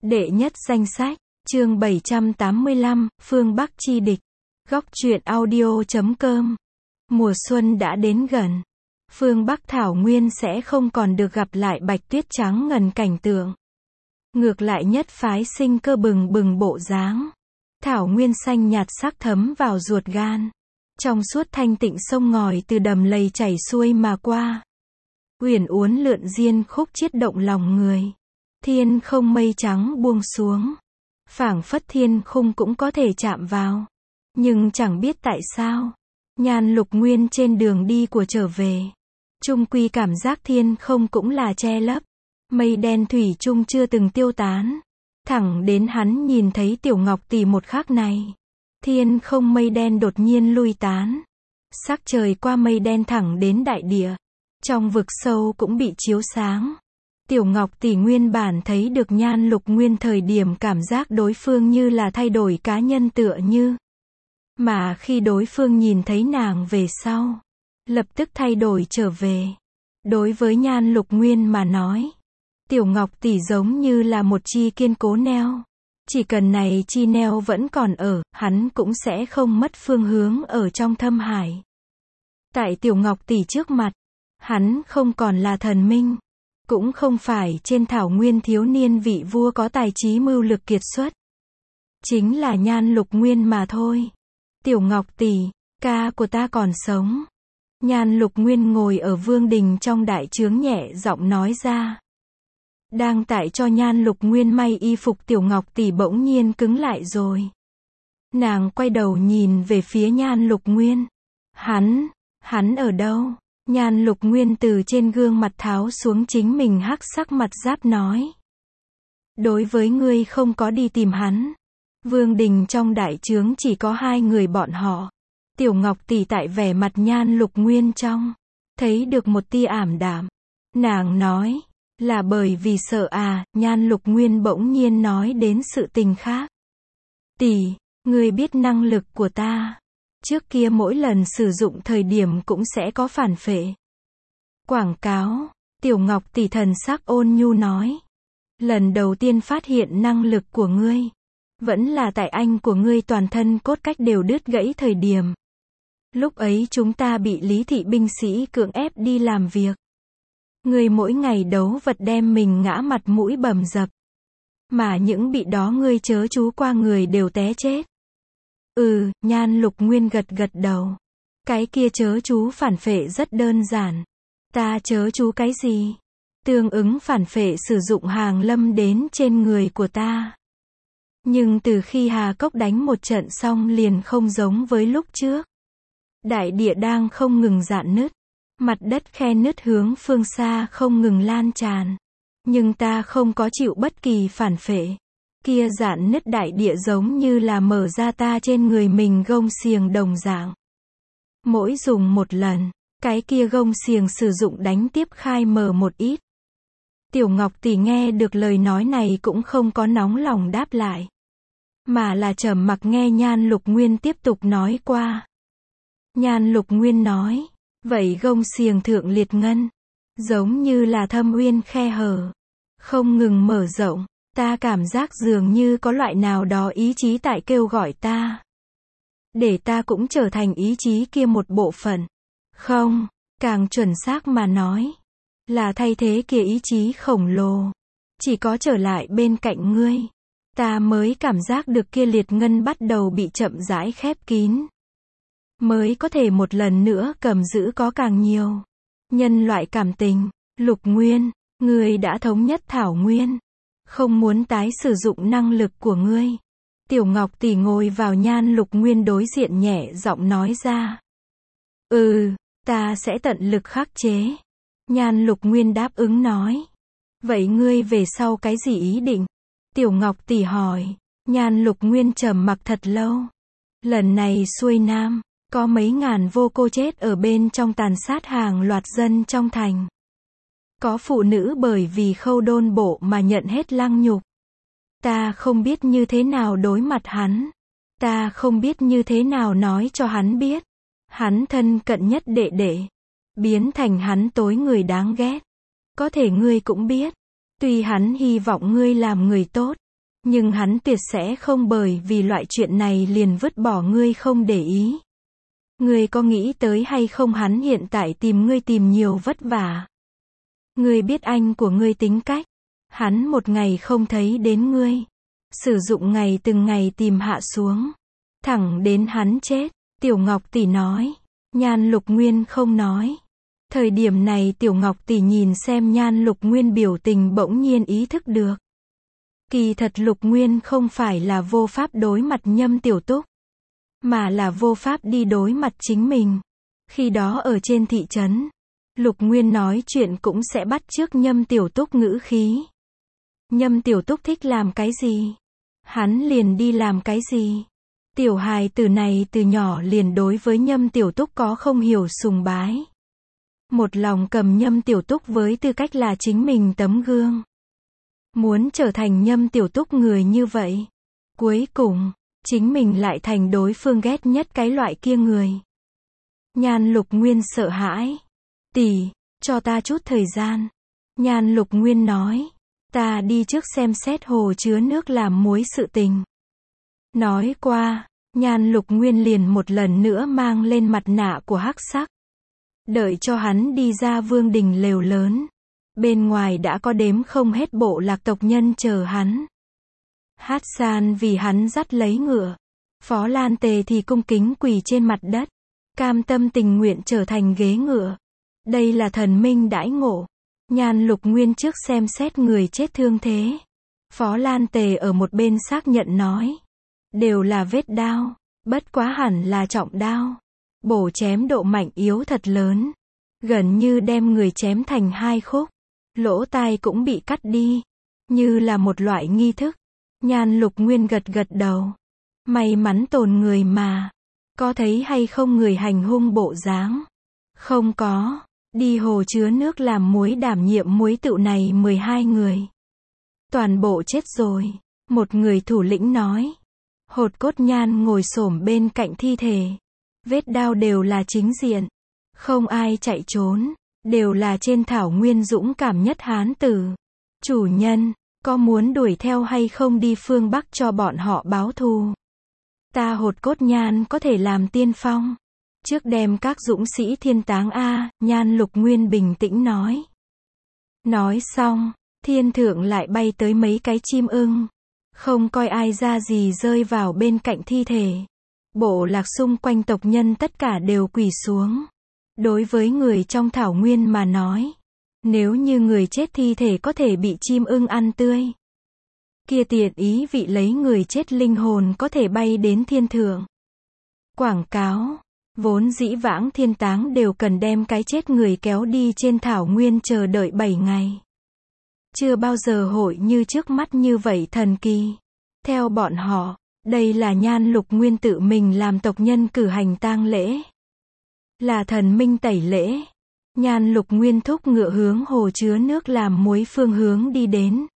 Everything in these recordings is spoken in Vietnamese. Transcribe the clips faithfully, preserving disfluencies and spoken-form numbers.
Đệ nhất danh sách, chương bảy trăm tám mươi lăm, phương Bắc chi địch. Góc truyện audio chấm com. Mùa xuân đã đến gần. Phương Bắc thảo nguyên sẽ không còn được gặp lại bạch tuyết trắng ngần cảnh tượng. Ngược lại nhất phái sinh cơ bừng bừng bộ dáng. Thảo nguyên xanh nhạt sắc thấm vào ruột gan. Trong suốt thanh tịnh sông ngòi từ đầm lầy chảy xuôi mà qua. Uyển uốn lượn diên khúc chiết động lòng người. Thiên không mây trắng buông xuống. Phảng phất thiên khung cũng có thể chạm vào. Nhưng chẳng biết tại sao. Nhan Lục Nguyên trên đường đi của trở về. Chung quy cảm giác thiên không cũng là che lấp. Mây đen thủy chung chưa từng tiêu tán. Thẳng đến hắn nhìn thấy Tiểu Ngọc Tỷ một khắc này. Thiên không mây đen đột nhiên lui tán. Sắc trời qua mây đen thẳng đến đại địa. Trong vực sâu cũng bị chiếu sáng. Tiểu Ngọc Tỷ nguyên bản thấy được Nhan Lục Nguyên thời điểm cảm giác đối phương như là thay đổi cá nhân tựa như. Mà khi đối phương nhìn thấy nàng về sau, lập tức thay đổi trở về. Đối với Nhan Lục Nguyên mà nói, Tiểu Ngọc Tỷ giống như là một chi kiên cố neo. Chỉ cần này chi neo vẫn còn ở, hắn cũng sẽ không mất phương hướng ở trong thâm hải. Tại Tiểu Ngọc Tỷ trước mặt, hắn không còn là thần minh. Cũng không phải trên thảo nguyên thiếu niên vị vua có tài trí mưu lực kiệt xuất. Chính là Nhan Lục Nguyên mà thôi. Tiểu Ngọc Tỷ, ca của ta còn sống. Nhan Lục Nguyên ngồi ở vương đình trong đại trướng nhẹ giọng nói ra. Đang tại cho Nhan Lục Nguyên may y phục Tiểu Ngọc Tỷ bỗng nhiên cứng lại rồi. Nàng quay đầu nhìn về phía Nhan Lục Nguyên. Hắn, hắn ở đâu? Nhan Lục Nguyên từ trên gương mặt tháo xuống chính mình hắc sắc mặt giáp nói. Đối với ngươi không có đi tìm hắn. Vương đình trong đại trướng chỉ có hai người bọn họ. Tiểu Ngọc Tỷ tại vẻ mặt Nhan Lục Nguyên trong. Thấy được một tia ảm đạm. Nàng nói. Là bởi vì sợ à, Nhan Lục Nguyên bỗng nhiên nói đến sự tình khác. Tỷ, ngươi biết năng lực của ta. Trước kia mỗi lần sử dụng thời điểm cũng sẽ có phản phệ. Quảng cáo, Tiểu Ngọc Tỷ thần sắc ôn nhu nói. Lần đầu tiên phát hiện năng lực của ngươi. Vẫn là tại anh của ngươi toàn thân cốt cách đều đứt gãy thời điểm. Lúc ấy chúng ta bị Lý thị binh sĩ cưỡng ép đi làm việc. Ngươi mỗi ngày đấu vật đem mình ngã mặt mũi bầm dập. Mà những bị đó ngươi chớ chú qua người đều té chết. Ừ, Nhan Lục Nguyên gật gật đầu. Cái kia chớ chú phản phệ rất đơn giản. Ta chớ chú cái gì? Tương ứng phản phệ sử dụng hàng lâm đến trên người của ta. Nhưng từ khi Hà Cốc đánh một trận xong liền không giống với lúc trước. Đại địa đang không ngừng rạn nứt. Mặt đất khe nứt hướng phương xa không ngừng lan tràn. Nhưng ta không có chịu bất kỳ phản phệ. Kia rạn nứt đại địa giống như là mở ra ta trên người mình gông xiềng đồng dạng. Mỗi dùng một lần, cái kia gông xiềng sử dụng đánh tiếp khai mở một ít. Tiểu Ngọc Tỷ nghe được lời nói này cũng không có nóng lòng đáp lại. Mà là trầm mặc nghe Nhan Lục Nguyên tiếp tục nói qua. Nhan Lục Nguyên nói, vậy gông xiềng thượng liệt ngân, giống như là thâm uyên khe hở, không ngừng mở rộng. Ta cảm giác dường như có loại nào đó ý chí tại kêu gọi ta. Để ta cũng trở thành ý chí kia một bộ phận. Không, càng chuẩn xác mà nói. Là thay thế kia ý chí khổng lồ. Chỉ có trở lại bên cạnh ngươi. Ta mới cảm giác được kia liệt ngân bắt đầu bị chậm rãi khép kín. Mới có thể một lần nữa cầm giữ có càng nhiều. Nhân loại cảm tình, Lục Nguyên, ngươi đã thống nhất thảo nguyên. Không muốn tái sử dụng năng lực của ngươi. Tiểu Ngọc Tỷ ngồi vào Nhan Lục Nguyên đối diện nhẹ giọng nói ra. Ừ, ta sẽ tận lực khắc chế. Nhan Lục Nguyên đáp ứng nói. Vậy ngươi về sau cái gì ý định? Tiểu Ngọc Tỷ hỏi. Nhan Lục Nguyên trầm mặc thật lâu. Lần này xuôi nam, có mấy ngàn vô cô chết ở bên trong tàn sát hàng loạt dân trong thành. Có phụ nữ bởi vì khâu đôn bộ mà nhận hết lăng nhục. Ta không biết như thế nào đối mặt hắn. Ta không biết như thế nào nói cho hắn biết. Hắn thân cận nhất đệ đệ. Biến thành hắn tối người đáng ghét. Có thể ngươi cũng biết. Tuy hắn hy vọng ngươi làm người tốt. Nhưng hắn tuyệt sẽ không bởi vì loại chuyện này liền vứt bỏ ngươi không để ý. Ngươi có nghĩ tới hay không hắn hiện tại tìm ngươi tìm nhiều vất vả. Ngươi biết anh của ngươi tính cách. Hắn một ngày không thấy đến ngươi. Sử dụng ngày từng ngày tìm hạ xuống. Thẳng đến hắn chết. Tiểu Ngọc tỷ nói. Nhan Lục Nguyên không nói. Thời điểm này Tiểu Ngọc tỷ nhìn xem Nhan Lục Nguyên biểu tình bỗng nhiên ý thức được. Kỳ thật Lục Nguyên không phải là vô pháp đối mặt Nhâm Tiểu Túc. Mà là vô pháp đi đối mặt chính mình. Khi đó ở trên thị trấn. Lục Nguyên nói chuyện cũng sẽ bắt chước Nhâm Tiểu Túc ngữ khí. Nhâm Tiểu Túc thích làm cái gì? Hắn liền đi làm cái gì? Tiểu hài tử này từ nhỏ liền đối với Nhâm Tiểu Túc có không hiểu sùng bái. Một lòng cầm Nhâm Tiểu Túc với tư cách là chính mình tấm gương. Muốn trở thành Nhâm Tiểu Túc người như vậy. Cuối cùng, chính mình lại thành đối phương ghét nhất cái loại kia người. Nhan Lục Nguyên sợ hãi. Tỷ, cho ta chút thời gian. Nhan Lục Nguyên nói. Ta đi trước xem xét hồ chứa nước làm muối sự tình. Nói qua, Nhan Lục Nguyên liền một lần nữa mang lên mặt nạ của hắc sắc. Đợi cho hắn đi ra vương đình lều lớn. Bên ngoài đã có đếm không hết bộ lạc tộc nhân chờ hắn. Hát San vì hắn dắt lấy ngựa. Phó Lan Tề thì cung kính quỳ trên mặt đất. Cam tâm tình nguyện trở thành ghế ngựa. Đây là thần minh đãi ngộ. Nhan Lục Nguyên trước xem xét người chết thương thế. Phó Lan Tề ở một bên xác nhận nói. Đều là vết đao. Bất quá hẳn là trọng đao. Bổ chém độ mạnh yếu thật lớn. Gần như đem người chém thành hai khúc. Lỗ tai cũng bị cắt đi. Như là một loại nghi thức. Nhan Lục Nguyên gật gật đầu. May mắn tồn người mà. Có thấy hay không người hành hung bộ dáng? Không có. Đi hồ chứa nước làm muối đảm nhiệm muối tựu này mười hai người. Toàn bộ chết rồi. Một người thủ lĩnh nói. Hột Cốt Nhan ngồi xổm bên cạnh thi thể. Vết đao đều là chính diện. Không ai chạy trốn. Đều là trên thảo nguyên dũng cảm nhất hán tử. Chủ nhân, có muốn đuổi theo hay không đi phương Bắc cho bọn họ báo thù? Ta Hột Cốt Nhan có thể làm tiên phong. Trước đem các dũng sĩ thiên táng a, Nhan Lục Nguyên bình tĩnh nói. Nói xong, thiên thượng lại bay tới mấy cái chim ưng. Không coi ai ra gì rơi vào bên cạnh thi thể. Bộ lạc xung quanh tộc nhân tất cả đều quỳ xuống. Đối với người trong thảo nguyên mà nói. Nếu như người chết thi thể có thể bị chim ưng ăn tươi. Kia tiện ý vị lấy người chết linh hồn có thể bay đến thiên thượng. Quảng cáo. Vốn dĩ vãng thiên táng đều cần đem cái chết người kéo đi trên thảo nguyên chờ đợi bảy ngày. Chưa bao giờ hội như trước mắt như vậy thần kỳ. Theo bọn họ, đây là Nhan Lục Nguyên tự mình làm tộc nhân cử hành tang lễ. Là thần minh tẩy lễ. Nhan Lục Nguyên thúc ngựa hướng hồ chứa nước làm muối phương hướng đi đến.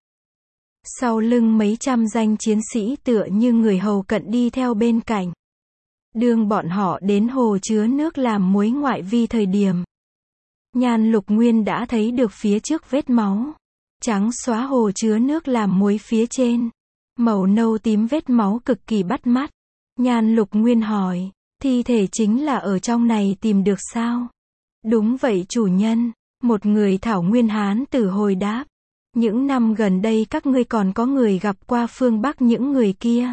Sau lưng mấy trăm danh chiến sĩ tựa như người hầu cận đi theo bên cạnh. Đương bọn họ đến hồ chứa nước làm muối ngoại vi thời điểm. Nhan Lục Nguyên đã thấy được phía trước vết máu. Trắng xóa hồ chứa nước làm muối phía trên. Màu nâu tím vết máu cực kỳ bắt mắt. Nhan Lục Nguyên hỏi, thi thể chính là ở trong này tìm được sao? Đúng vậy chủ nhân. Một người thảo nguyên hán tử hồi đáp. Những năm gần đây các ngươi còn có người gặp qua phương Bắc những người kia?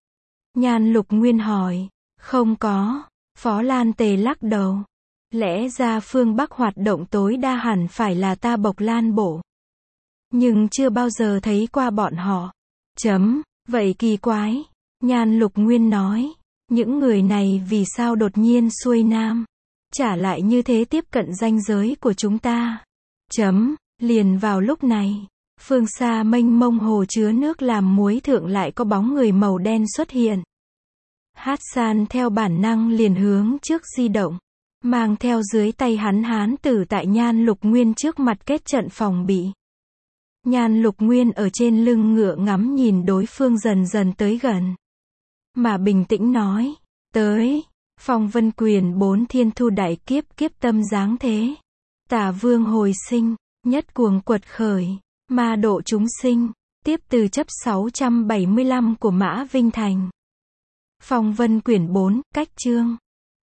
Nhan Lục Nguyên hỏi. Không có. Phó Lan Tề lắc đầu. Lẽ ra phương Bắc hoạt động tối đa hẳn phải là ta Bộc Lan Bộ. Nhưng chưa bao giờ thấy qua bọn họ. Chấm, vậy kỳ quái. Nhan Lục Nguyên nói. Những người này vì sao đột nhiên xuôi nam? Trả lại như thế tiếp cận ranh giới của chúng ta. Chấm, liền vào lúc này. Phương xa mênh mông hồ chứa nước làm muối thượng lại có bóng người màu đen xuất hiện. Hát San theo bản năng liền hướng trước di động. Mang theo dưới tay hắn hán tử tại Nhan Lục Nguyên trước mặt kết trận phòng bị. Nhan Lục Nguyên ở trên lưng ngựa ngắm nhìn đối phương dần dần tới gần. Mà bình tĩnh nói. Tới. Phong vân quyền bốn thiên thu đại kiếp kiếp tâm dáng thế. Tả vương hồi sinh. Nhất cuồng quật khởi. Ma độ chúng sinh. Tiếp từ chấp sáu trăm bảy mươi lăm của Mã Vinh Thành. Phong vân quyển bốn, cách chương.